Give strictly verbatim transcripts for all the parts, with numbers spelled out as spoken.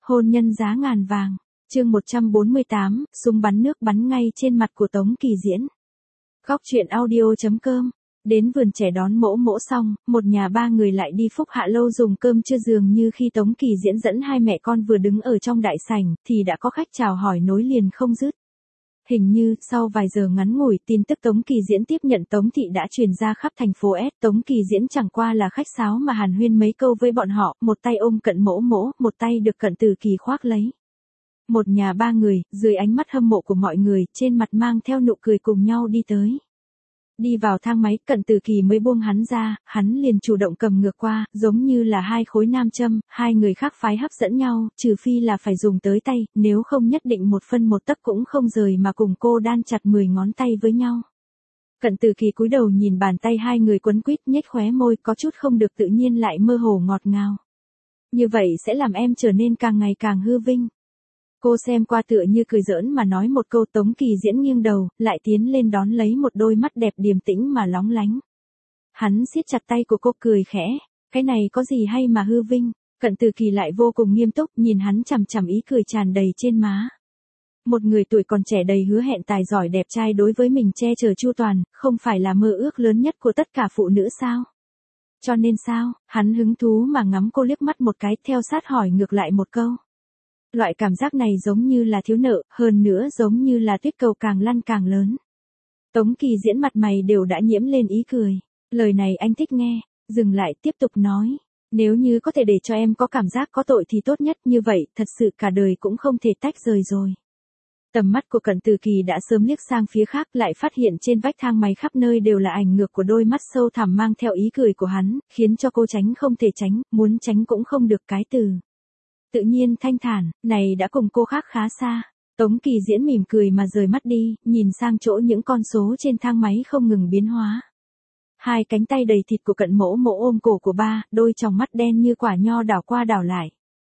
Hôn nhân giá ngàn vàng. Chương một trăm bốn mươi tám, súng bắn nước bắn ngay trên mặt của Tống Kỳ Diễn. Góc truyện audio chấm com. Đến vườn trẻ đón mỗ mỗ xong, một nhà ba người lại đi Phúc Hạ Lâu dùng cơm trưa, dường như khi Tống Kỳ Diễn dẫn hai mẹ con vừa đứng ở trong đại sảnh, thì đã có khách chào hỏi nối liền không dứt. Hình như, sau vài giờ ngắn ngủi, tin tức Tống Kỳ Diễn tiếp nhận Tống Thị đã truyền ra khắp thành phố S. Tống Kỳ Diễn chẳng qua là khách sáo mà hàn huyên mấy câu với bọn họ, một tay ôm Cận mỗ mỗ, một tay được Cận Từ Kỳ khoác lấy. Một nhà ba người, dưới ánh mắt hâm mộ của mọi người, trên mặt mang theo nụ cười cùng nhau đi tới. Đi vào thang máy, Cận Từ Kỳ mới buông hắn ra, hắn liền chủ động cầm ngược qua, giống như là hai khối nam châm, hai người khác phái hấp dẫn nhau, trừ phi là phải dùng tới tay, nếu không nhất định một phân một tấc cũng không rời mà cùng cô đan chặt mười ngón tay với nhau. Cận Từ Kỳ cúi đầu nhìn bàn tay hai người quấn quýt, nhếch khóe môi, có chút không được tự nhiên lại mơ hồ ngọt ngào. Như vậy sẽ làm em trở nên càng ngày càng hư vinh. Cô xem qua tựa như cười giỡn mà nói một câu. Tống Kỳ Diễn nghiêng đầu, lại tiến lên đón lấy một đôi mắt đẹp điềm tĩnh mà lóng lánh. Hắn siết chặt tay của cô cười khẽ, cái này có gì hay mà hư vinh. Cận Từ Kỳ lại vô cùng nghiêm túc nhìn hắn chằm chằm, ý cười tràn đầy trên má. Một người tuổi còn trẻ đầy hứa hẹn tài giỏi đẹp trai đối với mình che chở chu toàn, không phải là mơ ước lớn nhất của tất cả phụ nữ sao? Cho nên sao? Hắn hứng thú mà ngắm cô liếc mắt một cái, theo sát hỏi ngược lại một câu. Loại cảm giác này giống như là thiếu nợ, hơn nữa giống như là tuyết cầu càng lăn càng lớn. Tống Kỳ Diễn mặt mày đều đã nhiễm lên ý cười. Lời này anh thích nghe. Dừng lại, tiếp tục nói. Nếu như có thể để cho em có cảm giác có tội thì tốt nhất, như vậy, thật sự cả đời cũng không thể tách rời rồi. Tầm mắt của Cận Từ Kỳ đã sớm liếc sang phía khác, lại phát hiện trên vách thang máy khắp nơi đều là ảnh ngược của đôi mắt sâu thẳm mang theo ý cười của hắn, khiến cho cô tránh không thể tránh, muốn tránh cũng không được. Cái từ tự nhiên thanh thản, này đã cùng cô khác khá xa. Tống Kỳ Diễn mỉm cười mà rời mắt đi, nhìn sang chỗ những con số trên thang máy không ngừng biến hóa. Hai cánh tay đầy thịt của Cận mỗ mỗ ôm cổ của ba, đôi tròng mắt đen như quả nho đảo qua đảo lại.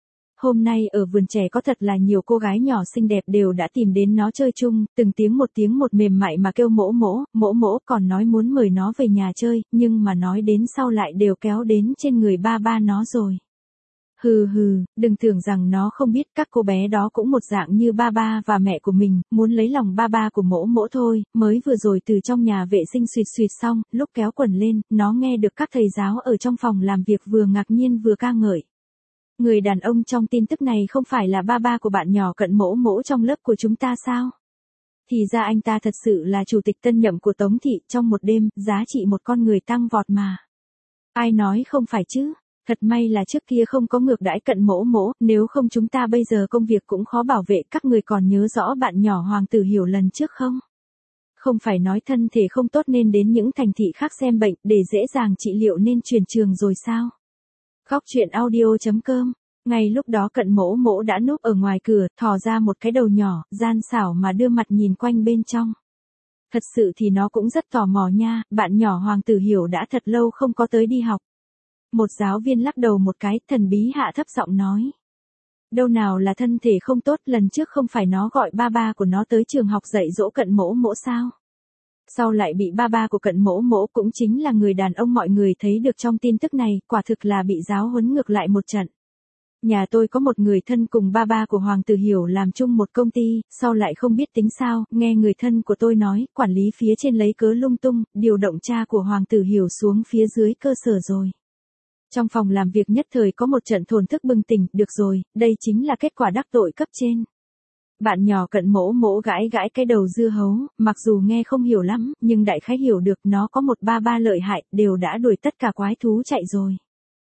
Hôm nay ở vườn trẻ có thật là nhiều cô gái nhỏ xinh đẹp đều đã tìm đến nó chơi chung, từng tiếng một tiếng một mềm mại mà kêu mỗ mỗ, mỗ mỗ, còn nói muốn mời nó về nhà chơi, nhưng mà nói đến sau lại đều kéo đến trên người ba ba nó rồi. Hừ hừ, đừng tưởng rằng nó không biết, các cô bé đó cũng một dạng như ba ba và mẹ của mình, muốn lấy lòng ba ba của mỗ mỗ thôi. Mới vừa rồi từ trong nhà vệ sinh suýt suýt xong, lúc kéo quần lên, nó nghe được các thầy giáo ở trong phòng làm việc vừa ngạc nhiên vừa ca ngợi. Người đàn ông trong tin tức này không phải là ba ba của bạn nhỏ Cận mỗ mỗ trong lớp của chúng ta sao? Thì ra anh ta thật sự là chủ tịch tân nhậm của Tống Thị, trong một đêm, giá trị một con người tăng vọt mà. Ai nói không phải chứ? Thật may là trước kia không có ngược đãi Cận mỗ mỗ, nếu không chúng ta bây giờ công việc cũng khó bảo vệ. Các người còn nhớ rõ bạn nhỏ Hoàng Tử Hiểu lần trước không? Không phải nói thân thể không tốt nên đến những thành thị khác xem bệnh, để dễ dàng trị liệu nên chuyển trường rồi sao? Góc truyện audio chấm com. Ngay lúc đó Cận mỗ mỗ đã núp ở ngoài cửa, thò ra một cái đầu nhỏ, gian xảo mà đưa mặt nhìn quanh bên trong. Thật sự thì nó cũng rất tò mò nha, bạn nhỏ Hoàng Tử Hiểu đã thật lâu không có tới đi học. Một giáo viên lắc đầu một cái, thần bí hạ thấp giọng nói. Đâu nào là thân thể không tốt, lần trước không phải nó gọi ba ba của nó tới trường học dạy dỗ Cận mỗ mỗ sao? Sau lại bị ba ba của Cận mỗ mỗ, cũng chính là người đàn ông mọi người thấy được trong tin tức này, quả thực là bị giáo huấn ngược lại một trận. Nhà tôi có một người thân cùng ba ba của Hoàng Tử Hiểu làm chung một công ty, sau lại không biết tính sao, nghe người thân của tôi nói, quản lý phía trên lấy cớ lung tung, điều động cha của Hoàng Tử Hiểu xuống phía dưới cơ sở rồi. Trong phòng làm việc nhất thời có một trận thổn thức bừng tỉnh, được rồi, đây chính là kết quả đắc tội cấp trên. Bạn nhỏ Cận mỗ mỗ gãi gãi cái đầu dưa hấu, mặc dù nghe không hiểu lắm, nhưng đại khái hiểu được nó có một ba ba lợi hại, đều đã đuổi tất cả quái thú chạy rồi.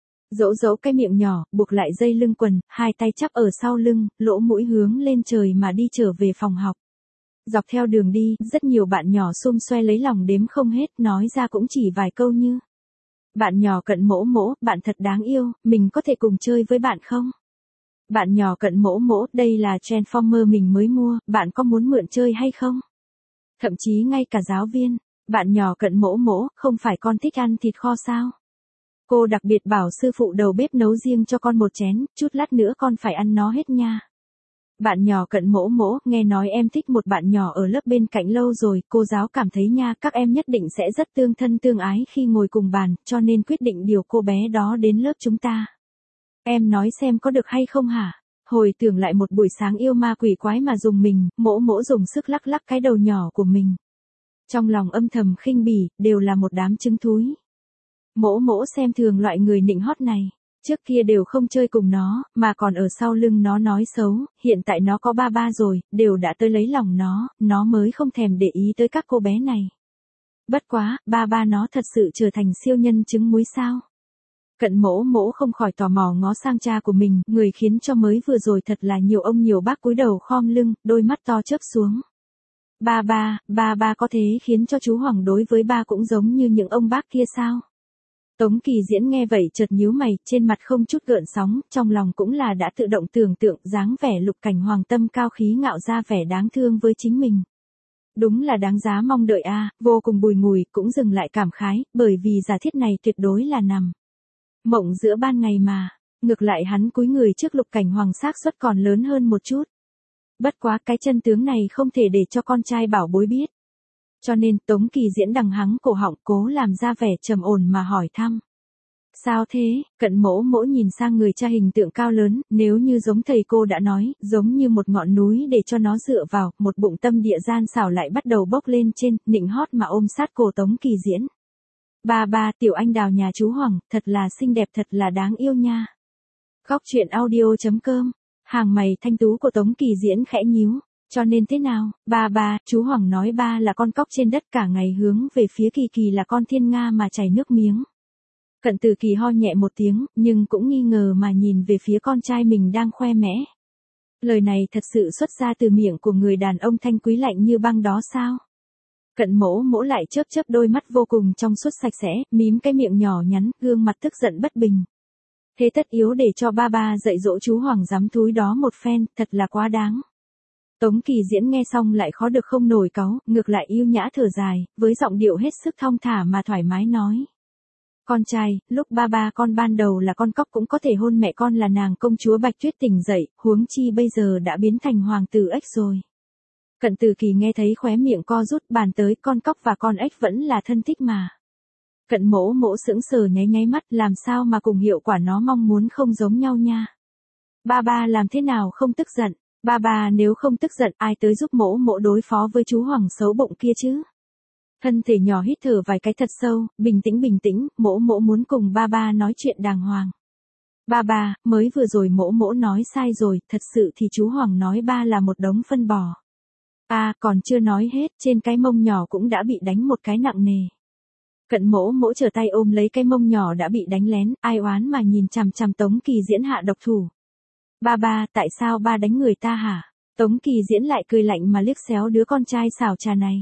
Dỗ dỗ cái miệng nhỏ, buộc lại dây lưng quần, hai tay chắp ở sau lưng, lỗ mũi hướng lên trời mà đi trở về phòng học. Dọc theo đường đi, rất nhiều bạn nhỏ xum xoe lấy lòng đếm không hết, nói ra cũng chỉ vài câu như. Bạn nhỏ Cận mỗ mỗ, bạn thật đáng yêu, mình có thể cùng chơi với bạn không? Bạn nhỏ Cận mỗ mỗ, đây là Transformer mình mới mua, bạn có muốn mượn chơi hay không? Thậm chí ngay cả giáo viên, bạn nhỏ Cận mỗ mỗ, không phải con thích ăn thịt kho sao? Cô đặc biệt bảo sư phụ đầu bếp nấu riêng cho con một chén, chút lát nữa con phải ăn nó hết nha. Bạn nhỏ Cận mỗ mỗ, nghe nói em thích một bạn nhỏ ở lớp bên cạnh lâu rồi, cô giáo cảm thấy nha, các em nhất định sẽ rất tương thân tương ái khi ngồi cùng bàn, cho nên quyết định điều cô bé đó đến lớp chúng ta. Em nói xem có được hay không hả? hồi tưởng lại một buổi sáng yêu ma quỷ quái mà dùng mình, mỗ mỗ dùng sức lắc lắc cái đầu nhỏ của mình. Trong lòng âm thầm khinh bỉ, đều là một đám trứng thúi. Mỗ mỗ xem thường loại người nịnh hót này. Trước kia đều không chơi cùng nó, mà còn ở sau lưng nó nói xấu, hiện tại nó có ba ba rồi, đều đã tới lấy lòng nó, nó mới không thèm để ý tới các cô bé này. Bất quá, ba ba nó thật sự trở thành siêu nhân trứng muối sao? Cận mỗ mỗ không khỏi tò mò ngó sang cha của mình, người khiến cho mới vừa rồi thật là nhiều ông nhiều bác cúi đầu khom lưng, đôi mắt to chớp xuống. Ba ba, ba ba có thế khiến cho chú Hoàng đối với ba cũng giống như những ông bác kia sao? Tống Kỳ Diễn nghe vậy chợt nhíu mày, trên mặt không chút gợn sóng, trong lòng cũng là đã tự động tưởng tượng dáng vẻ Lục Cảnh Hoàng tâm cao khí ngạo ra vẻ đáng thương với chính mình. Đúng là đáng giá mong đợi a, à, vô cùng bùi ngùi, cũng dừng lại cảm khái, bởi vì giả thiết này tuyệt đối là nằm mộng giữa ban ngày mà. Ngược lại hắn cúi người trước Lục Cảnh Hoàng xác suất còn lớn hơn một chút. Bất quá cái chân tướng này không thể để cho con trai bảo bối biết. Cho nên Tống Kỳ Diễn đằng hắng cổ họng cố làm ra vẻ trầm ổn mà hỏi thăm. Sao thế? Cận mỗ mỗ nhìn sang người cha hình tượng cao lớn, nếu như giống thầy cô đã nói, giống như một ngọn núi để cho nó dựa vào, một bụng tâm địa gian xảo lại bắt đầu bốc lên trên, nịnh hót mà ôm sát cổ Tống Kỳ Diễn. Ba ba, tiểu anh đào nhà chú Hoàng, thật là xinh đẹp, thật là đáng yêu nha. Góc truyện audio chấm com, hàng mày thanh tú của Tống Kỳ Diễn khẽ nhíu. Cho nên thế nào, ba ba, chú Hoàng nói ba là con cóc trên đất cả ngày hướng về phía Kỳ Kỳ là con thiên nga mà chảy nước miếng. Cận Tử Kỳ ho nhẹ một tiếng, nhưng cũng nghi ngờ mà nhìn về phía con trai mình đang khoe mẽ. Lời này thật sự xuất ra từ miệng của người đàn ông thanh quý lạnh như băng đó sao? Cận mỗ mỗ lại chớp chớp đôi mắt vô cùng trong suốt sạch sẽ, mím cái miệng nhỏ nhắn, gương mặt tức giận bất bình. Thế tất yếu để cho ba ba dạy dỗ chú Hoàng dám thúi đó một phen, thật là quá đáng. Tống Kỳ Diễn nghe xong lại khó được không nổi cáu, ngược lại yêu nhã thở dài, với giọng điệu hết sức thong thả mà thoải mái nói. Con trai, lúc ba ba con ban đầu là con cóc cũng có thể hôn mẹ con là nàng công chúa Bạch Tuyết tỉnh dậy, huống chi bây giờ đã biến thành hoàng tử ếch rồi. Cận Tử Kỳ nghe thấy khóe miệng co rút, bàn tới con cóc và con ếch vẫn là thân thích mà. Cận mỗ mỗ sững sờ nháy nháy mắt, làm sao mà cùng hiệu quả nó mong muốn không giống nhau nha. Ba ba làm thế nào không tức giận? Ba ba nếu không tức giận ai tới giúp mỗ mỗ đối phó với chú Hoàng xấu bụng kia chứ? Thân thể nhỏ hít thở vài cái thật sâu, bình tĩnh bình tĩnh, mỗ mỗ muốn cùng ba ba nói chuyện đàng hoàng. Ba ba, mới vừa rồi mỗ mỗ nói sai rồi, thật sự thì chú Hoàng nói ba là một đống phân bò. À, còn chưa nói hết, trên cái mông nhỏ cũng đã bị đánh một cái nặng nề. Cận mỗ mỗ trở tay ôm lấy cái mông nhỏ đã bị đánh lén, ai oán mà nhìn chằm chằm Tống Kỳ Diễn hạ độc thủ. Ba ba, tại sao ba đánh người ta hả? Tống Kỳ Diễn lại cười lạnh mà liếc xéo đứa con trai xảo trà này.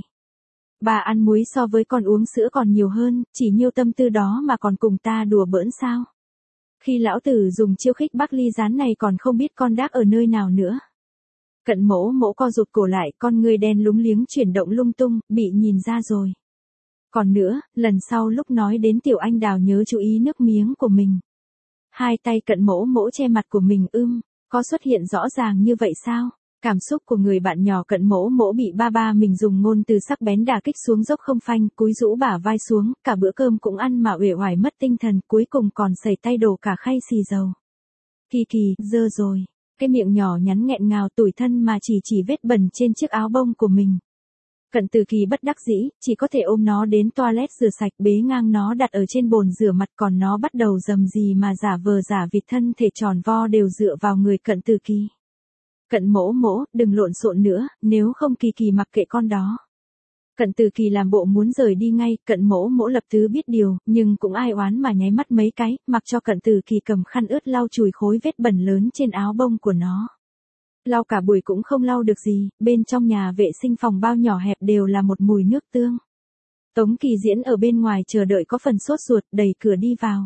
Ba ăn muối so với con uống sữa còn nhiều hơn, chỉ nhiêu tâm tư đó mà còn cùng ta đùa bỡn sao? Khi lão tử dùng chiêu khích Bắc Ly Gián này còn không biết con đác ở nơi nào nữa. Cận mỗ mỗ co rụt cổ lại, con người đen lúng liếng chuyển động lung tung, bị nhìn ra rồi. Còn nữa, lần sau lúc nói đến tiểu anh đào nhớ chú ý nước miếng của mình. Hai tay cận mỗ mỗ che mặt của mình ưm, có xuất hiện rõ ràng như vậy sao? Cảm xúc của người bạn nhỏ cận mỗ mỗ bị ba ba mình dùng ngôn từ sắc bén đả kích xuống dốc không phanh, cúi rũ bả vai xuống, cả bữa cơm cũng ăn mà uể oải mất tinh thần, cuối cùng còn sẩy tay đổ cả khay xì dầu. Kỳ Kỳ, dơ rồi. Cái miệng nhỏ nhắn nghẹn ngào tủi thân mà chỉ chỉ vết bẩn trên chiếc áo bông của mình. Cận Tử Kỳ bất đắc dĩ, chỉ có thể ôm nó đến toilet rửa sạch, bế ngang nó đặt ở trên bồn rửa mặt, còn nó bắt đầu rầm rì mà giả vờ giả vịt thân thể tròn vo đều dựa vào người Cận Tử Kỳ. Cận mỗ mỗ, đừng lộn xộn nữa, nếu không Kỳ Kỳ mặc kệ con đó. Cận Tử Kỳ làm bộ muốn rời đi ngay, cận mỗ mỗ lập tức biết điều, nhưng cũng ai oán mà nháy mắt mấy cái, mặc cho Cận Tử Kỳ cầm khăn ướt lau chùi khối vết bẩn lớn trên áo bông của nó. Lau cả buổi cũng không lau được gì, bên trong nhà vệ sinh phòng bao nhỏ hẹp đều là một mùi nước tương. Tống Kỳ Diễn ở bên ngoài chờ đợi có phần sốt ruột, đẩy cửa đi vào.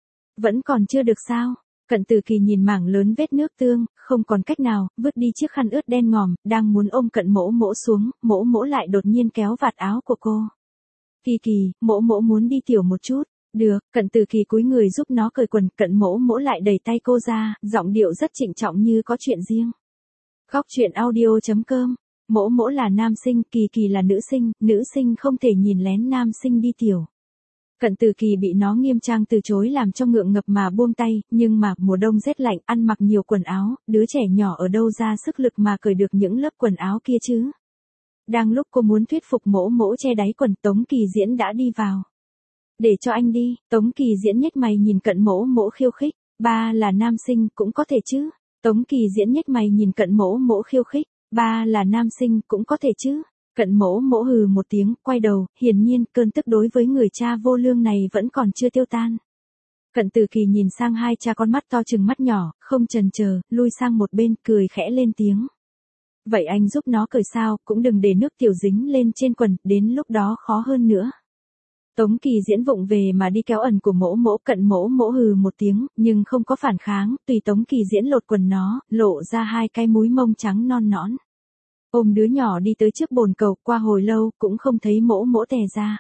Vẫn còn chưa được sao? Cận Tử Kỳ nhìn mảng lớn vết nước tương, không còn cách nào, vứt đi chiếc khăn ướt đen ngòm, đang muốn ôm cận mỗ mỗ xuống, mỗ mỗ lại đột nhiên kéo vạt áo của cô. Kỳ Kỳ, mỗ mỗ muốn đi tiểu một chút. Được, Cận Tử Kỳ cúi người giúp nó cởi quần, cận mỗ mỗ lại đẩy tay cô ra, giọng điệu rất trịnh trọng như có chuyện riêng. Góc truyện audio chấm com, mỗ mỗ là nam sinh, Kỳ Kỳ là nữ sinh, nữ sinh không thể nhìn lén nam sinh đi tiểu. Cận Từ Kỳ bị nó nghiêm trang từ chối làm cho ngượng ngập mà buông tay, nhưng mà mùa đông rét lạnh, ăn mặc nhiều quần áo, đứa trẻ nhỏ ở đâu ra sức lực mà cởi được những lớp quần áo kia chứ. Đang lúc cô muốn thuyết phục mỗ mỗ che đáy quần, Tống Kỳ Diễn đã đi vào. Để cho anh đi, Tống Kỳ Diễn nhếch mày nhìn Cận mỗ mỗ khiêu khích, ba là nam sinh cũng có thể chứ. Tống Kỳ Diễn nhếch mày nhìn Cận mỗ mỗ khiêu khích, ba là nam sinh cũng có thể chứ. Cận mỗ mỗ hừ một tiếng, quay đầu, hiển nhiên cơn tức đối với người cha vô lương này vẫn còn chưa tiêu tan. Cận Từ Kỳ nhìn sang hai cha con mắt to trừng mắt nhỏ, không chần chờ, lui sang một bên, cười khẽ lên tiếng. Vậy anh giúp nó cởi sao, cũng đừng để nước tiểu dính lên trên quần, đến lúc đó khó hơn nữa. Tống Kỳ Diễn vụng về mà đi kéo ẩn của mỗ mỗ, Cận mỗ mỗ hừ một tiếng, nhưng không có phản kháng, tùy Tống Kỳ Diễn lột quần nó, lộ ra hai cái múi mông trắng non nõn. Ôm đứa nhỏ đi tới trước bồn cầu, qua hồi lâu, cũng không thấy mỗ mỗ tè ra.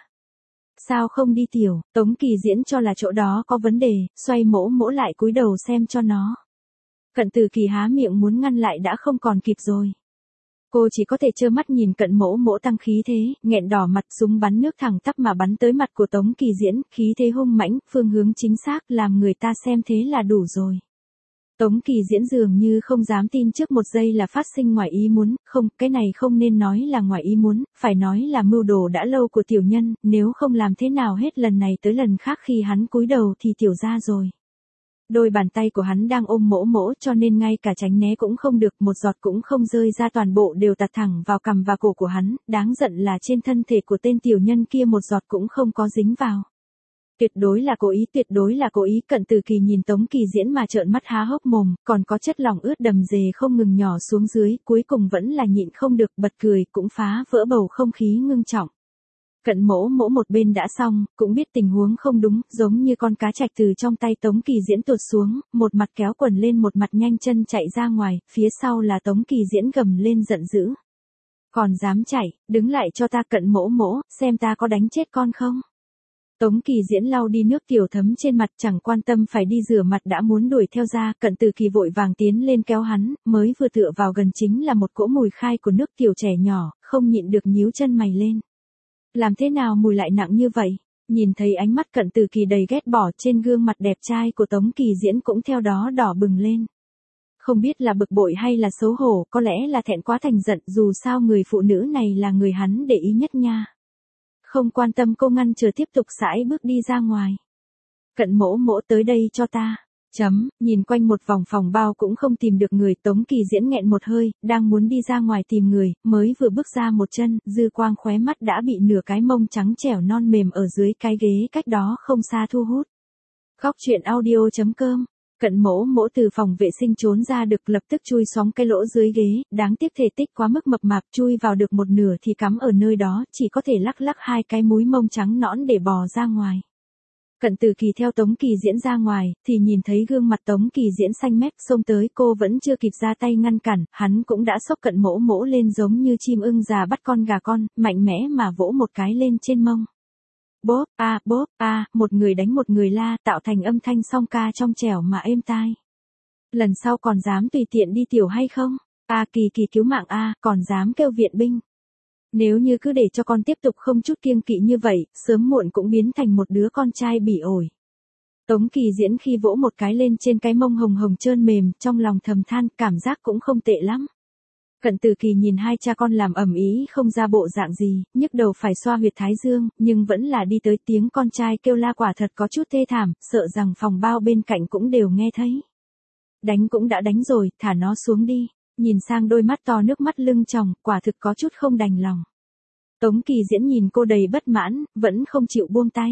Sao không đi tiểu, Tống Kỳ Diễn cho là chỗ đó có vấn đề, xoay mỗ mỗ lại cúi đầu xem cho nó. Cận Từ Kỳ há miệng muốn ngăn lại đã không còn kịp rồi. Cô chỉ có thể trơ mắt nhìn Cận mỗ mỗ tăng khí thế, nghẹn đỏ mặt, súng bắn nước thẳng tắp mà bắn tới mặt của Tống Kỳ Diễn, khí thế hung mãnh, phương hướng chính xác, làm người ta xem thế là đủ rồi. Tống Kỳ Diễn dường như không dám tin trước một giây là phát sinh ngoài ý muốn, không, cái này không nên nói là ngoài ý muốn, phải nói là mưu đồ đã lâu của tiểu nhân, nếu không làm thế nào hết lần này tới lần khác khi hắn cúi đầu thì tiểu ra rồi. Đôi bàn tay của hắn đang ôm mỗ mỗ cho nên ngay cả tránh né cũng không được, một giọt cũng không rơi ra, toàn bộ đều tạt thẳng vào cằm và cổ của hắn, đáng giận là trên thân thể của tên tiểu nhân kia một giọt cũng không có dính vào. Tuyệt đối là cố ý, tuyệt đối là cố ý. Cận Từ Kỳ nhìn Tống Kỳ Diễn mà trợn mắt há hốc mồm, còn có chất lỏng ướt đầm dề không ngừng nhỏ xuống dưới, cuối cùng vẫn là nhịn không được, bật cười, cũng phá vỡ bầu không khí ngưng trọng. Cận mỗ mỗ một bên đã xong, cũng biết tình huống không đúng, giống như con cá trạch từ trong tay Tống Kỳ Diễn tuột xuống, một mặt kéo quần lên một mặt nhanh chân chạy ra ngoài, phía sau là Tống Kỳ Diễn gầm lên giận dữ. Còn dám chạy, đứng lại cho ta Cận mỗ mỗ, xem ta có đánh chết con không. Tống Kỳ Diễn lau đi nước tiểu thấm trên mặt, chẳng quan tâm phải đi rửa mặt đã muốn đuổi theo ra, Cận Từ Kỳ vội vàng tiến lên kéo hắn, mới vừa tựa vào gần chính là một cỗ mùi khai của nước tiểu trẻ nhỏ, không nhịn được nhíu chân mày lên. Làm thế nào mùi lại nặng như vậy? Nhìn thấy ánh mắt Cận Từ Kỳ đầy ghét bỏ, trên gương mặt đẹp trai của Tống Kỳ Diễn cũng theo đó đỏ bừng lên. Không biết là bực bội hay là xấu hổ, có lẽ là thẹn quá thành giận, dù sao người phụ nữ này là người hắn để ý nhất nha. Không quan tâm cô ngăn chờ tiếp tục sải bước đi ra ngoài. Cận mỗ mỗ tới đây cho ta. Chấm, nhìn quanh một vòng phòng bao cũng không tìm được người, Tống Kỳ Diễn nghẹn một hơi, đang muốn đi ra ngoài tìm người, mới vừa bước ra một chân, dư quang khóe mắt đã bị nửa cái mông trắng trẻo non mềm ở dưới cái ghế cách đó không xa thu hút. Góc truyện audio chấm com. Cận mỗ mỗ từ phòng vệ sinh trốn ra được, lập tức chui xóm cái lỗ dưới ghế, đáng tiếc thể tích quá mức mập mạp, chui vào được một nửa thì cắm ở nơi đó, chỉ có thể lắc lắc hai cái múi mông trắng nõn để bò ra ngoài. Cận Từ Kỳ theo Tống Kỳ Diễn ra ngoài, thì nhìn thấy gương mặt Tống Kỳ Diễn xanh mét, xông tới, cô vẫn chưa kịp ra tay ngăn cản, hắn cũng đã xốc Cận mỗ mỗ lên giống như chim ưng già bắt con gà con, mạnh mẽ mà vỗ một cái lên trên mông. Bóp, a, à, bóp, a, à, một người đánh một người la, tạo thành âm thanh song ca trong trẻo mà êm tai. Lần sau còn dám tùy tiện đi tiểu hay không? A à, Kỳ Kỳ cứu mạng a, à, còn dám kêu viện binh. Nếu như cứ để cho con tiếp tục không chút kiêng kỵ như vậy, sớm muộn cũng biến thành một đứa con trai bỉ ổi. Tống Kỳ Diễn khi vỗ một cái lên trên cái mông hồng hồng trơn mềm, trong lòng thầm than, cảm giác cũng không tệ lắm. Cận Từ Kỳ nhìn hai cha con làm ầm ĩ không ra bộ dạng gì, nhức đầu phải xoa huyệt thái dương, nhưng vẫn là đi tới, tiếng con trai kêu la quả thật có chút thê thảm, sợ rằng phòng bao bên cạnh cũng đều nghe thấy. Đánh cũng đã đánh rồi, thả nó xuống đi. Nhìn sang đôi mắt to nước mắt lưng tròng, quả thực có chút không đành lòng. Tống Kỳ Diễn nhìn cô đầy bất mãn, vẫn không chịu buông tay.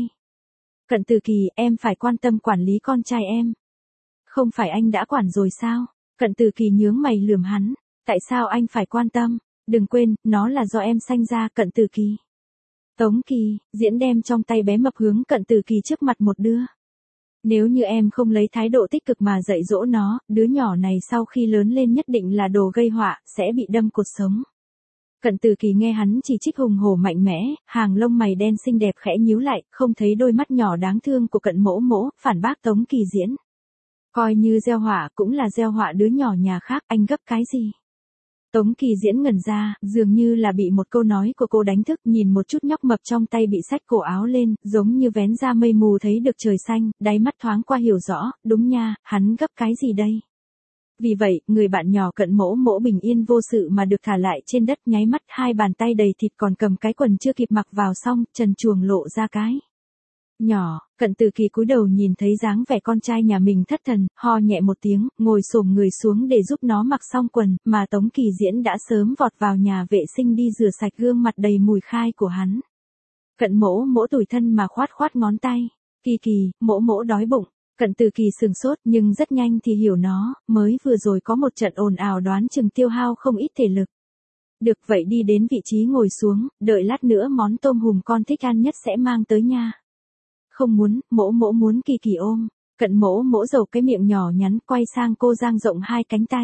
Cận Từ Kỳ, em phải quan tâm quản lý con trai em. Không phải anh đã quản rồi sao? Cận Từ Kỳ nhướng mày lườm hắn. Tại sao anh phải quan tâm? Đừng quên, nó là do em sanh ra. Cận Từ Kỳ. Tống Kỳ Diễn đem trong tay bé mập hướng Cận Từ Kỳ trước mặt một đưa. Nếu như em không lấy thái độ tích cực mà dạy dỗ nó, đứa nhỏ này sau khi lớn lên nhất định là đồ gây họa, sẽ bị đâm cột sống. Cận Từ Kỳ nghe hắn chỉ trích hùng hổ mạnh mẽ, hàng lông mày đen xinh đẹp khẽ nhíu lại, không thấy đôi mắt nhỏ đáng thương của Cận mỗ mỗ, phản bác Tống Kỳ Diễn. Coi như gieo họa cũng là gieo họa đứa nhỏ nhà khác, anh gấp cái gì? Tống Kỳ Diễn ngẩn ra, dường như là bị một câu nói của cô đánh thức, nhìn một chút nhóc mập trong tay bị xách cổ áo lên, giống như vén ra mây mù thấy được trời xanh, đáy mắt thoáng qua hiểu rõ, đúng nha, hắn gấp cái gì đây? Vì vậy, người bạn nhỏ Cận Mỗ Mỗ bình yên vô sự mà được thả lại trên đất, nháy mắt hai bàn tay đầy thịt còn cầm cái quần chưa kịp mặc vào xong, trần truồng lộ ra cái nhỏ. Cận Từ Kỳ cúi đầu nhìn thấy dáng vẻ con trai nhà mình thất thần, ho nhẹ một tiếng, ngồi xổm người xuống để giúp nó mặc xong quần, mà Tống Kỳ Diễn đã sớm vọt vào nhà vệ sinh đi rửa sạch gương mặt đầy mùi khai của hắn. Cận Mỗ Mỗ tủi thân mà khoát khoát ngón tay, Kỳ Kỳ, Mỗ Mỗ đói bụng. Cận Từ Kỳ sừng sốt nhưng rất nhanh thì hiểu nó, mới vừa rồi có một trận ồn ào đoán chừng tiêu hao không ít thể lực. Được vậy đi đến vị trí ngồi xuống, đợi lát nữa món tôm hùm con thích ăn nhất sẽ mang tới nha. Không muốn, Mỗ Mỗ muốn Kỳ Kỳ ôm. Cận Mỗ Mỗ dầu cái miệng nhỏ nhắn quay sang cô dang rộng hai cánh tay.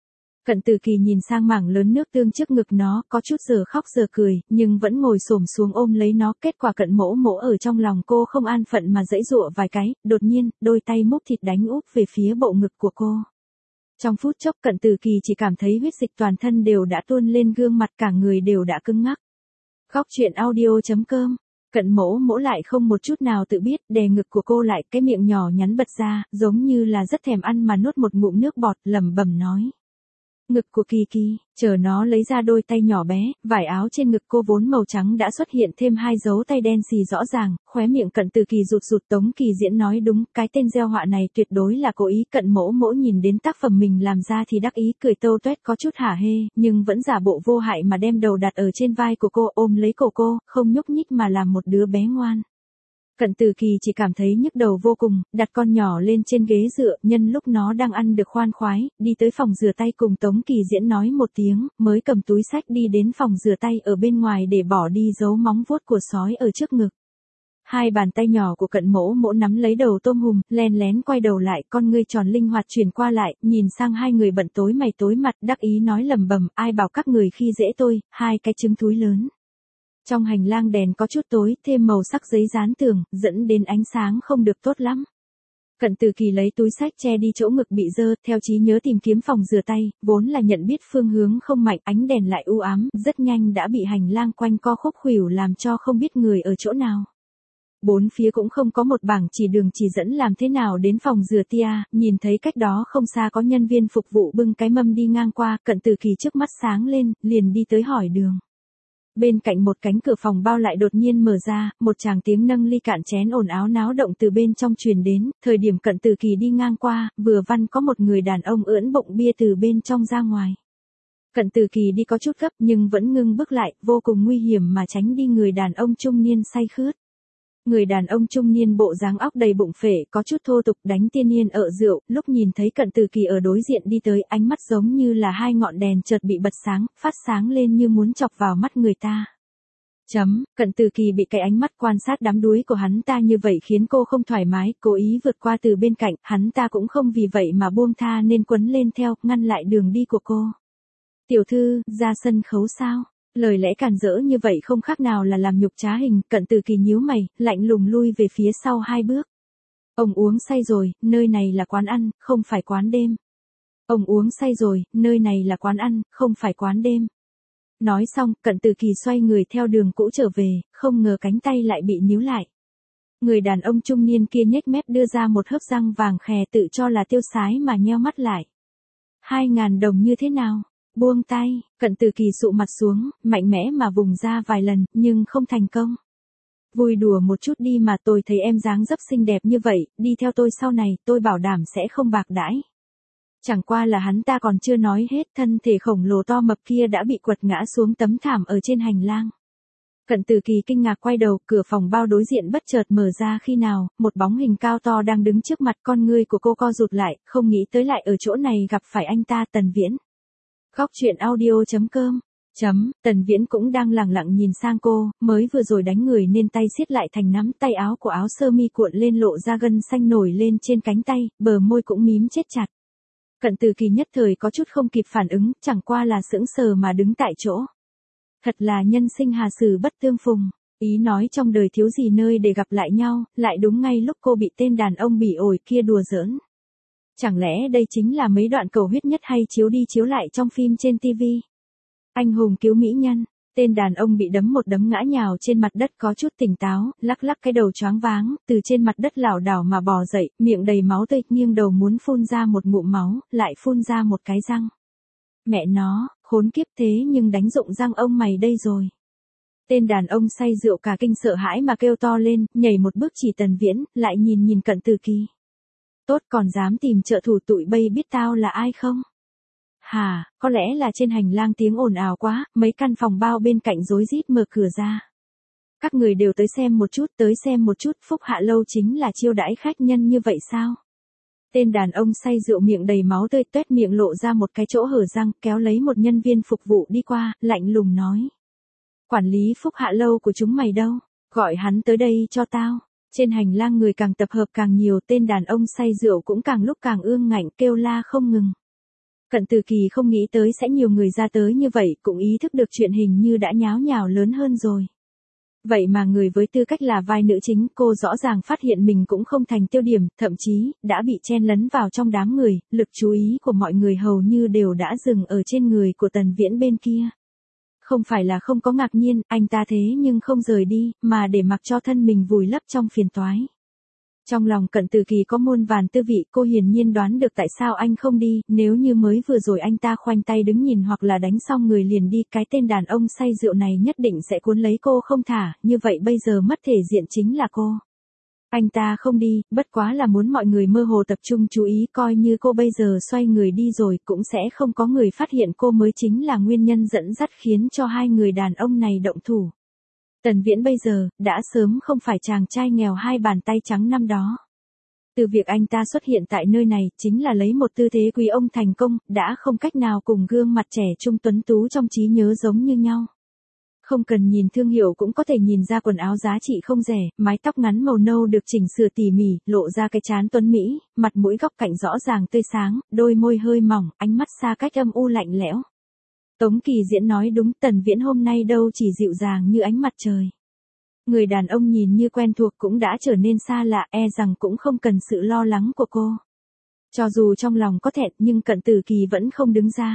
Cận Từ Kỳ nhìn sang mảng lớn nước tương trước ngực nó, có chút giờ khóc giờ cười, nhưng vẫn ngồi xổm xuống ôm lấy nó. Kết quả Cận Mỗ Mỗ ở trong lòng cô không an phận mà giãy giụa vài cái, đột nhiên, đôi tay múc thịt đánh úp về phía bộ ngực của cô. Trong phút chốc Cận Từ Kỳ chỉ cảm thấy huyết dịch toàn thân đều đã tuôn lên gương mặt, cả người đều đã cứng ngắc. Khóc chuyện audio chấm com. Cận Mỗ Mỗ lại không một chút nào tự biết, đè ngực của cô lại, cái miệng nhỏ nhắn bật ra, giống như là rất thèm ăn mà nuốt một ngụm nước bọt, lẩm bẩm nói. Ngực của Kỳ Kỳ, chờ nó lấy ra đôi tay nhỏ bé, vải áo trên ngực cô vốn màu trắng đã xuất hiện thêm hai dấu tay đen xì rõ ràng, khóe miệng Cận Từ Kỳ rụt rụt. Tống Kỳ Diễn nói đúng, cái tên gieo họa này tuyệt đối là cố ý. Cận Mỗ Mỗ nhìn đến tác phẩm mình làm ra thì đắc ý cười tâu tuét, có chút hả hê, nhưng vẫn giả bộ vô hại mà đem đầu đặt ở trên vai của cô, ôm lấy cổ cô, không nhúc nhích mà làm một đứa bé ngoan. Cận Từ Kỳ chỉ cảm thấy nhức đầu vô cùng, đặt con nhỏ lên trên ghế dựa, nhân lúc nó đang ăn được khoan khoái, đi tới phòng rửa tay cùng Tống Kỳ Diễn nói một tiếng, mới cầm túi xách đi đến phòng rửa tay ở bên ngoài để bỏ đi dấu móng vuốt của sói ở trước ngực. Hai bàn tay nhỏ của Cận Mỗ Mỗ nắm lấy đầu tôm hùm, len lén quay đầu lại, con ngươi tròn linh hoạt chuyển qua lại, nhìn sang hai người bận tối mày tối mặt, đắc ý nói lẩm bẩm, ai bảo các người khi dễ tôi, hai cái trứng thúi lớn. Trong hành lang đèn có chút tối, thêm màu sắc giấy dán tường, dẫn đến ánh sáng không được tốt lắm. Cận Từ Kỳ lấy túi xách che đi chỗ ngực bị dơ, theo trí nhớ tìm kiếm phòng rửa tay, vốn là nhận biết phương hướng không mạnh, ánh đèn lại u ám, rất nhanh đã bị hành lang quanh co khúc khuỷu làm cho không biết người ở chỗ nào. Bốn phía cũng không có một bảng chỉ đường chỉ dẫn làm thế nào đến phòng rửa tia, nhìn thấy cách đó không xa có nhân viên phục vụ bưng cái mâm đi ngang qua, Cận Từ Kỳ trước mắt sáng lên, liền đi tới hỏi đường. Bên cạnh một cánh cửa phòng bao lại đột nhiên mở ra, một tràng tiếng nâng ly cạn chén ồn áo náo động từ bên trong truyền đến, thời điểm Cận Từ Kỳ đi ngang qua, vừa vặn có một người đàn ông ưỡn bụng bia từ bên trong ra ngoài. Cận Từ Kỳ đi có chút gấp nhưng vẫn ngưng bước lại, vô cùng nguy hiểm mà tránh đi người đàn ông trung niên say khướt. Người đàn ông trung niên bộ dáng óc đầy bụng phệ, có chút thô tục, đánh tiên yên ợ rượu, lúc nhìn thấy Cận Từ Kỳ ở đối diện đi tới, ánh mắt giống như là hai ngọn đèn chợt bị bật sáng, phát sáng lên như muốn chọc vào mắt người ta. Chấm, Cận Từ Kỳ bị cái ánh mắt quan sát đắm đuối của hắn ta như vậy khiến cô không thoải mái, cố ý vượt qua từ bên cạnh, hắn ta cũng không vì vậy mà buông tha nên quấn lên theo, ngăn lại đường đi của cô. Tiểu thư, ra sân khấu sao? Lời lẽ càn rỡ như vậy không khác nào là làm nhục trá hình. Cận Từ Kỳ nhíu mày, lạnh lùng lui về phía sau hai bước. Ông uống say rồi, nơi này là quán ăn, không phải quán đêm. Ông uống say rồi, nơi này là quán ăn, không phải quán đêm. Nói xong, Cận Từ Kỳ xoay người theo đường cũ trở về, không ngờ cánh tay lại bị níu lại. Người đàn ông trung niên kia nhếch mép đưa ra một hớp răng vàng khè tự cho là tiêu sái mà nheo mắt lại. Hai ngàn đồng như thế nào? Buông tay, Cận Từ Kỳ sụ mặt xuống, mạnh mẽ mà vùng ra vài lần, nhưng không thành công. Vui đùa một chút đi mà, tôi thấy em dáng dấp xinh đẹp như vậy, đi theo tôi sau này, tôi bảo đảm sẽ không bạc đãi. Chẳng qua là hắn ta còn chưa nói hết, thân thể khổng lồ to mập kia đã bị quật ngã xuống tấm thảm ở trên hành lang. Cận Từ Kỳ kinh ngạc quay đầu, cửa phòng bao đối diện bất chợt mở ra khi nào, một bóng hình cao to đang đứng trước mặt, con ngươi của cô co rụt lại, không nghĩ tới lại ở chỗ này gặp phải anh ta. Tần Viễn. Khóc chuyện audio chấm com. Chấm, Tần Viễn cũng đang lẳng lặng nhìn sang cô, mới vừa rồi đánh người nên tay siết lại thành nắm, tay áo của áo sơ mi cuộn lên lộ ra gân xanh nổi lên trên cánh tay, bờ môi cũng mím chết chặt. Cận Từ Kỳ nhất thời có chút không kịp phản ứng, chẳng qua là sững sờ mà đứng tại chỗ. Thật là nhân sinh hà sử bất tương phùng, ý nói trong đời thiếu gì nơi để gặp lại nhau, lại đúng ngay lúc cô bị tên đàn ông bỉ ổi kia đùa giỡn. Chẳng lẽ đây chính là mấy đoạn cầu huyết nhất hay chiếu đi chiếu lại trong phim trên ti vi? Anh hùng cứu mỹ nhân. Tên đàn ông bị đấm một đấm ngã nhào trên mặt đất có chút tỉnh táo, lắc lắc cái đầu choáng váng, từ trên mặt đất lảo đảo mà bò dậy, miệng đầy máu tươi, nghiêng đầu muốn phun ra một ngụm máu, lại phun ra một cái răng. Mẹ nó, khốn kiếp thế nhưng đánh rụng răng ông mày đây rồi. Tên đàn ông say rượu cả kinh sợ hãi mà kêu to lên, nhảy một bước chỉ Tần Viễn, lại nhìn nhìn Cận Từ Kỳ. Tốt còn dám tìm trợ thủ tụi bây biết tao là ai không? Hà, có lẽ là trên hành lang tiếng ồn ào quá, mấy căn phòng bao bên cạnh rối rít mở cửa ra. Các người đều tới xem một chút, tới xem một chút, Phúc Hạ Lâu chính là chiêu đãi khách nhân như vậy sao? Tên đàn ông say rượu miệng đầy máu tươi tuét miệng lộ ra một cái chỗ hở răng, kéo lấy một nhân viên phục vụ đi qua, lạnh lùng nói. Quản lý Phúc Hạ Lâu của chúng mày đâu? Gọi hắn tới đây cho tao. Trên hành lang người càng tập hợp càng nhiều, tên đàn ông say rượu cũng càng lúc càng ương ngạnh kêu la không ngừng. Cận Từ Kỳ không nghĩ tới sẽ nhiều người ra tới như vậy, cũng ý thức được chuyện hình như đã nháo nhào lớn hơn rồi. Vậy mà người với tư cách là vai nữ chính, cô rõ ràng phát hiện mình cũng không thành tiêu điểm, thậm chí, đã bị chen lấn vào trong đám người, lực chú ý của mọi người hầu như đều đã dừng ở trên người của Tần Viễn bên kia. Không phải là không có ngạc nhiên, anh ta thế nhưng không rời đi, mà để mặc cho thân mình vùi lấp trong phiền toái. Trong lòng Cận Từ Kỳ có muôn vàn tư vị, cô hiển nhiên đoán được tại sao anh không đi, nếu như mới vừa rồi anh ta khoanh tay đứng nhìn hoặc là đánh xong người liền đi, cái tên đàn ông say rượu này nhất định sẽ cuốn lấy cô không thả, như vậy bây giờ mất thể diện chính là cô. Anh ta không đi, bất quá là muốn mọi người mơ hồ tập trung chú ý, coi như cô bây giờ xoay người đi rồi cũng sẽ không có người phát hiện cô mới chính là nguyên nhân dẫn dắt khiến cho hai người đàn ông này động thủ. Tần Viễn bây giờ, đã sớm không phải chàng trai nghèo hai bàn tay trắng năm đó. Từ việc anh ta xuất hiện tại nơi này, chính là lấy một tư thế quý ông thành công, đã không cách nào cùng gương mặt trẻ trung tuấn tú trong trí nhớ giống như nhau. Không cần nhìn thương hiệu cũng có thể nhìn ra quần áo giá trị không rẻ, mái tóc ngắn màu nâu được chỉnh sửa tỉ mỉ, lộ ra cái trán tuấn mỹ, mặt mũi góc cạnh rõ ràng tươi sáng, đôi môi hơi mỏng, ánh mắt xa cách âm u lạnh lẽo. Tống Kỳ Diễn nói đúng, Tần Viễn hôm nay đâu chỉ dịu dàng như ánh mặt trời. Người đàn ông nhìn như quen thuộc cũng đã trở nên xa lạ, e rằng cũng không cần sự lo lắng của cô. Cho dù trong lòng có thẹn nhưng Cận Từ Kỳ vẫn không đứng ra.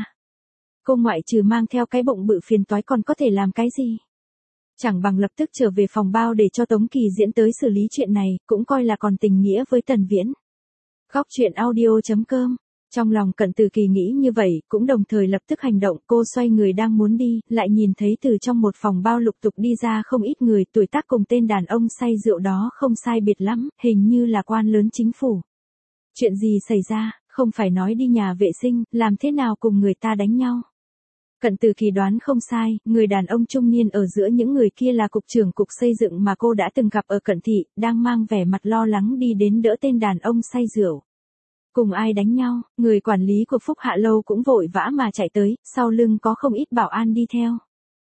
Cô ngoại trừ mang theo cái bụng bự phiền toái còn có thể làm cái gì? Chẳng bằng lập tức trở về phòng bao để cho Tống Kỳ Diễn tới xử lý chuyện này, cũng coi là còn tình nghĩa với Tần Viễn. Góc truyện audio chấm com. Trong lòng Cận Từ Kỳ nghĩ như vậy, cũng đồng thời lập tức hành động, cô xoay người đang muốn đi, lại nhìn thấy từ trong một phòng bao lục tục đi ra không ít người, tuổi tác cùng tên đàn ông say rượu đó không sai biệt lắm, hình như là quan lớn chính phủ. Chuyện gì xảy ra, không phải nói đi nhà vệ sinh, làm thế nào cùng người ta đánh nhau? Cận Từ Kỳ đoán không sai, người đàn ông trung niên ở giữa những người kia là cục trưởng cục xây dựng mà cô đã từng gặp ở Cận Thị, đang mang vẻ mặt lo lắng đi đến đỡ tên đàn ông say rượu. Cùng ai đánh nhau, người quản lý của Phúc Hạ Lâu cũng vội vã mà chạy tới, sau lưng có không ít bảo an đi theo.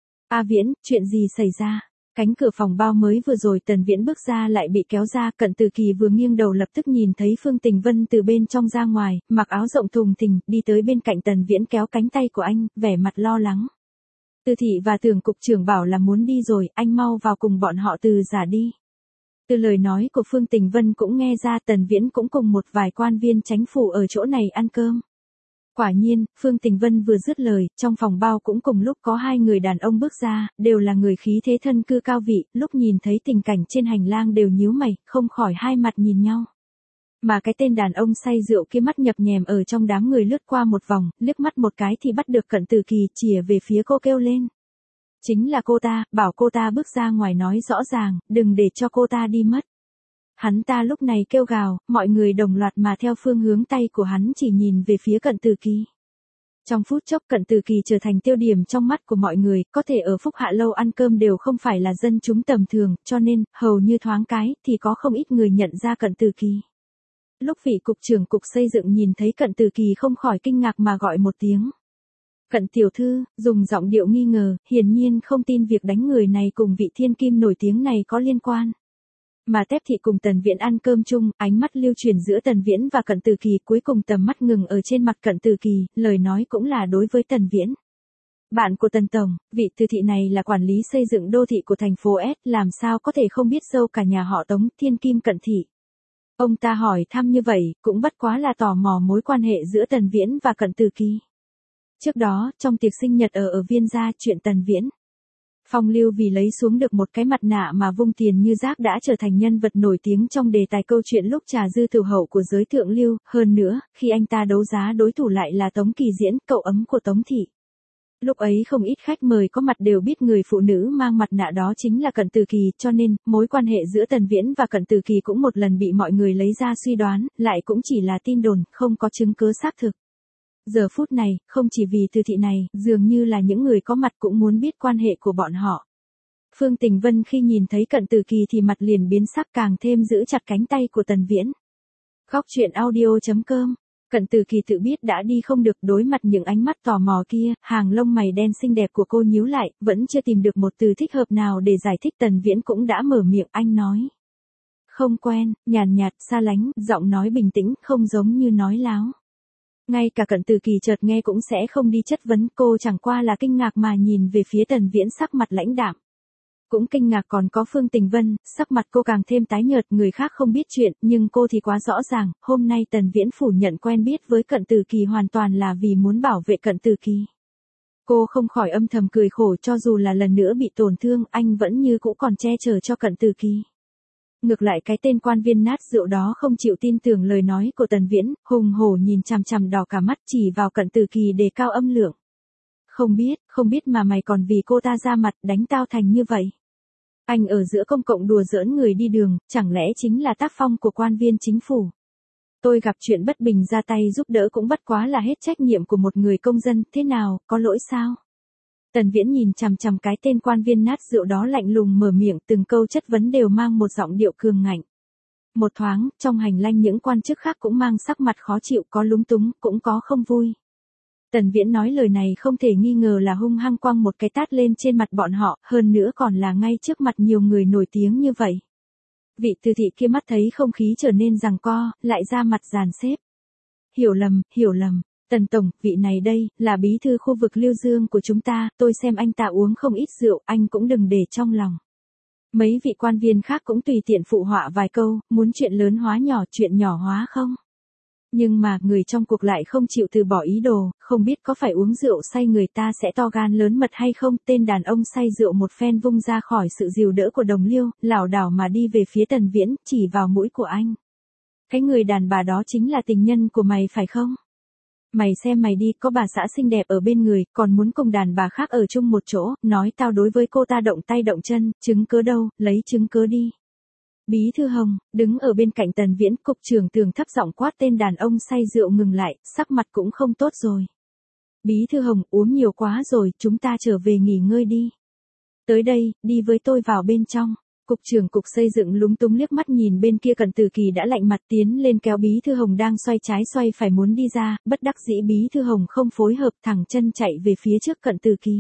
A Viễn, chuyện gì xảy ra? Cánh cửa phòng bao mới vừa rồi Tần Viễn bước ra lại bị kéo ra, Cận Từ Kỳ vừa nghiêng đầu lập tức nhìn thấy Phương Tình Vân từ bên trong ra ngoài, mặc áo rộng thùng thình, đi tới bên cạnh Tần Viễn kéo cánh tay của anh, vẻ mặt lo lắng. Từ thị và Tưởng cục trưởng bảo là muốn đi rồi, anh mau vào cùng bọn họ từ giả đi. Từ lời nói của Phương Tình Vân cũng nghe ra Tần Viễn cũng cùng một vài quan viên chính phủ ở chỗ này ăn cơm. Quả nhiên, Phương Tình Vân vừa dứt lời, trong phòng bao cũng cùng lúc có hai người đàn ông bước ra, đều là người khí thế thân cư cao vị, lúc nhìn thấy tình cảnh trên hành lang đều nhíu mày, không khỏi hai mặt nhìn nhau. Mà cái tên đàn ông say rượu kia mắt nhập nhèm ở trong đám người lướt qua một vòng, liếc mắt một cái thì bắt được Cận Từ Kỳ, chìa về phía cô kêu lên. Chính là cô ta, bảo cô ta bước ra ngoài nói rõ ràng, đừng để cho cô ta đi mất. Hắn ta lúc này kêu gào, mọi người đồng loạt mà theo phương hướng tay của hắn chỉ nhìn về phía Cận Từ Kỳ. Trong phút chốc Cận Từ Kỳ trở thành tiêu điểm trong mắt của mọi người, có thể ở Phúc Hạ Lâu ăn cơm đều không phải là dân chúng tầm thường, cho nên, hầu như thoáng cái, thì có không ít người nhận ra Cận Từ Kỳ. Lúc vị cục trưởng cục xây dựng nhìn thấy Cận Từ Kỳ không khỏi kinh ngạc mà gọi một tiếng. Cận tiểu thư, dùng giọng điệu nghi ngờ, hiển nhiên không tin việc đánh người này cùng vị thiên kim nổi tiếng này có liên quan. Mà Tép Thị cùng Tần Viễn ăn cơm chung, ánh mắt lưu chuyển giữa Tần Viễn và Cận Từ Kỳ, cuối cùng tầm mắt ngừng ở trên mặt Cận Từ Kỳ, lời nói cũng là đối với Tần Viễn. Bạn của Tần Tổng, vị Từ Thị này là quản lý xây dựng đô thị của thành phố S, làm sao có thể không biết dâu cả nhà họ Tống, thiên kim Cận Thị. Ông ta hỏi thăm như vậy, cũng bất quá là tò mò mối quan hệ giữa Tần Viễn và Cận Từ Kỳ. Trước đó, trong tiệc sinh nhật ở ở Viên gia, chuyện Tần Viễn. Phong Lưu vì lấy xuống được một cái mặt nạ mà vung tiền như rác đã trở thành nhân vật nổi tiếng trong đề tài câu chuyện lúc trà dư tiểu hậu của giới thượng lưu, hơn nữa, khi anh ta đấu giá đối thủ lại là Tống Kỳ Diễn, cậu ấm của Tống thị. Lúc ấy không ít khách mời có mặt đều biết người phụ nữ mang mặt nạ đó chính là Cận Từ Kỳ, cho nên, mối quan hệ giữa Tần Viễn và Cận Từ Kỳ cũng một lần bị mọi người lấy ra suy đoán, lại cũng chỉ là tin đồn, không có chứng cứ xác thực. Giờ phút này, không chỉ vì Từ thị này, dường như là những người có mặt cũng muốn biết quan hệ của bọn họ. Phương Tình Vân khi nhìn thấy Cận Từ Kỳ thì mặt liền biến sắc, càng thêm giữ chặt cánh tay của Tần Viễn. Góc truyện audio chấm com. Cận Từ Kỳ tự biết đã đi không được, đối mặt những ánh mắt tò mò kia, hàng lông mày đen xinh đẹp của cô nhíu lại, vẫn chưa tìm được một từ thích hợp nào để giải thích. Tần Viễn cũng đã mở miệng, anh nói. Không quen, nhàn nhạt, xa lánh, giọng nói bình tĩnh, không giống như nói láo. Ngay cả Cận Từ Kỳ chợt nghe cũng sẽ không đi chất vấn, cô chẳng qua là kinh ngạc mà nhìn về phía Tần Viễn sắc mặt lãnh đạm. Cũng kinh ngạc còn có Phương Tình Vân, sắc mặt cô càng thêm tái nhợt, người khác không biết chuyện, nhưng cô thì quá rõ ràng, hôm nay Tần Viễn phủ nhận quen biết với Cận Từ Kỳ hoàn toàn là vì muốn bảo vệ Cận Từ Kỳ. Cô không khỏi âm thầm cười khổ, cho dù là lần nữa bị tổn thương, anh vẫn như cũ còn che chở cho Cận Từ Kỳ. Ngược lại cái tên quan viên nát rượu đó không chịu tin tưởng lời nói của Tần Viễn, hùng hổ nhìn chằm chằm đỏ cả mắt chỉ vào Cận Từ Kỳ đề cao âm lượng. Không biết, không biết mà mày còn vì cô ta ra mặt đánh tao thành như vậy. Anh ở giữa công cộng đùa giỡn người đi đường, chẳng lẽ chính là tác phong của quan viên chính phủ. Tôi gặp chuyện bất bình ra tay giúp đỡ cũng bất quá là hết trách nhiệm của một người công dân, thế nào, có lỗi sao? Tần Viễn nhìn chằm chằm cái tên quan viên nát rượu đó lạnh lùng mở miệng, từng câu chất vấn đều mang một giọng điệu cường ngạnh. Một thoáng, trong hành lang những quan chức khác cũng mang sắc mặt khó chịu, có lúng túng, cũng có không vui. Tần Viễn nói lời này không thể nghi ngờ là hung hăng quăng một cái tát lên trên mặt bọn họ, hơn nữa còn là ngay trước mặt nhiều người nổi tiếng như vậy. Vị Từ thị kia mắt thấy không khí trở nên giằng co, lại ra mặt dàn xếp. Hiểu lầm, hiểu lầm. Tần Tổng, vị này đây, là bí thư khu vực Lưu Dương của chúng ta, tôi xem anh ta uống không ít rượu, anh cũng đừng để trong lòng. Mấy vị quan viên khác cũng tùy tiện phụ họa vài câu, muốn chuyện lớn hóa nhỏ, chuyện nhỏ hóa không? Nhưng mà, người trong cuộc lại không chịu từ bỏ ý đồ, không biết có phải uống rượu say người ta sẽ to gan lớn mật hay không. Tên đàn ông say rượu một phen vung ra khỏi sự dìu đỡ của đồng liêu, lảo đảo mà đi về phía Tần Viễn, chỉ vào mũi của anh. Cái người đàn bà đó chính là tình nhân của mày phải không? Mày xem mày đi, có bà xã xinh đẹp ở bên người, còn muốn cùng đàn bà khác ở chung một chỗ, nói tao đối với cô ta động tay động chân, chứng cớ đâu, lấy chứng cớ đi. Bí thư Hồng, đứng ở bên cạnh Tần Viễn, cục trưởng Tường thấp giọng quát tên đàn ông say rượu ngừng lại, sắc mặt cũng không tốt rồi. Bí thư Hồng, uống nhiều quá rồi, chúng ta trở về nghỉ ngơi đi. Tới đây, đi với tôi vào bên trong. Cục trưởng cục xây dựng lúng túng liếc mắt nhìn bên kia. Cận Từ Kỳ đã lạnh mặt tiến lên kéo Bí thư Hồng đang xoay trái xoay phải muốn đi ra, bất đắc dĩ Bí thư Hồng không phối hợp, thẳng chân chạy về phía trước Cận Từ Kỳ.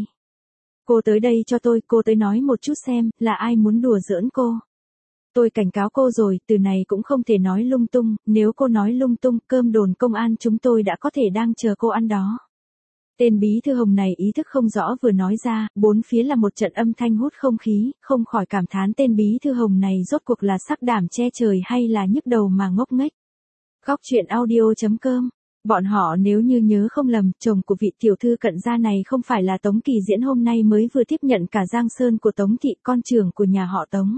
Cô tới đây cho tôi, cô tới nói một chút xem, là ai muốn đùa giỡn cô. Tôi cảnh cáo cô rồi, từ này cũng không thể nói lung tung, nếu cô nói lung tung, cơm đồn công an chúng tôi đã có thể đang chờ cô ăn đó. Tên Bí thư Hồng này ý thức không rõ vừa nói ra, bốn phía là một trận âm thanh hút không khí, không khỏi cảm thán tên Bí thư Hồng này rốt cuộc là sắc đảm che trời hay là nhức đầu mà ngốc nghếch. Góc truyện audio chấm com. Bọn họ nếu như nhớ không lầm, chồng của vị tiểu thư Cận gia này không phải là Tống Kỳ Diễn hôm nay mới vừa tiếp nhận cả Giang Sơn của Tống thị, con trưởng của nhà họ Tống.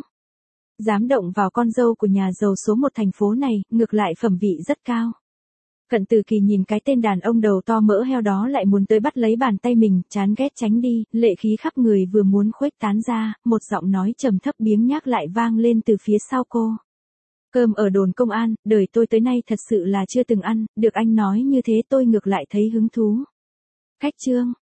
Dám động vào con dâu của nhà giàu số một thành phố này, ngược lại phẩm vị rất cao. Cận Từ Kỳ nhìn cái tên đàn ông đầu to mỡ heo đó lại muốn tới bắt lấy bàn tay mình, chán ghét tránh đi, lệ khí khắp người vừa muốn khuếch tán ra, một giọng nói trầm thấp biếng nhác lại vang lên từ phía sau cô. Cơm ở đồn công an, đời tôi tới nay thật sự là chưa từng ăn, được anh nói như thế tôi ngược lại thấy hứng thú. Khách trương,